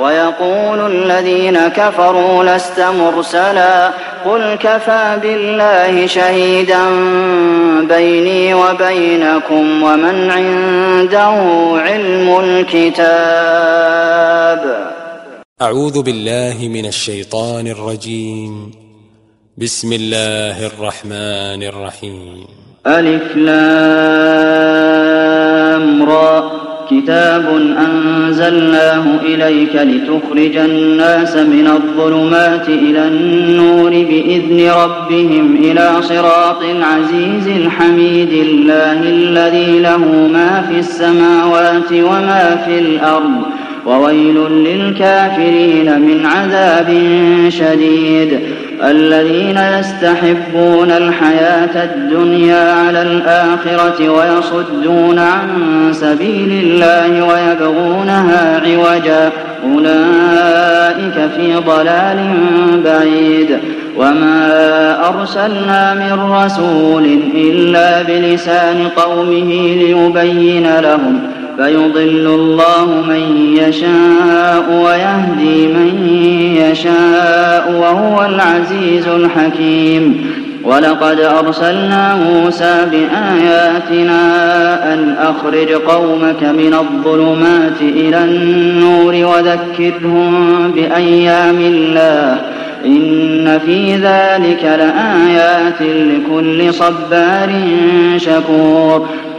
ويقول الذين كفروا لست مرسلا قل كفى بالله شهيدا بيني وبينكم ومن عنده علم الكتاب. أعوذ بالله من الشيطان الرجيم. بسم الله الرحمن الرحيم. ألف لام را كتاب أنزلناه إليك لتخرج الناس من الظلمات إلى النور بإذن ربهم إلى صراط العزيز الحميد الله الذي له ما في السماوات وما في الأرض وويل للكافرين من عذاب شديد. الذين يستحبون الحياة الدنيا على الآخرة ويصدون عن سبيل الله ويبغونها عوجا أولئك في ضلال بعيد. وما أرسلنا من رسول إلا بلسان قومه ليبين لهم فيضل الله من يشاء ويهدي من يشاء وهو العزيز الحكيم. ولقد أرسلنا موسى بآياتنا أن أخرج قومك من الظلمات إلى النور وذكرهم بأيام الله إن في ذلك لآيات لكل صبار شكور.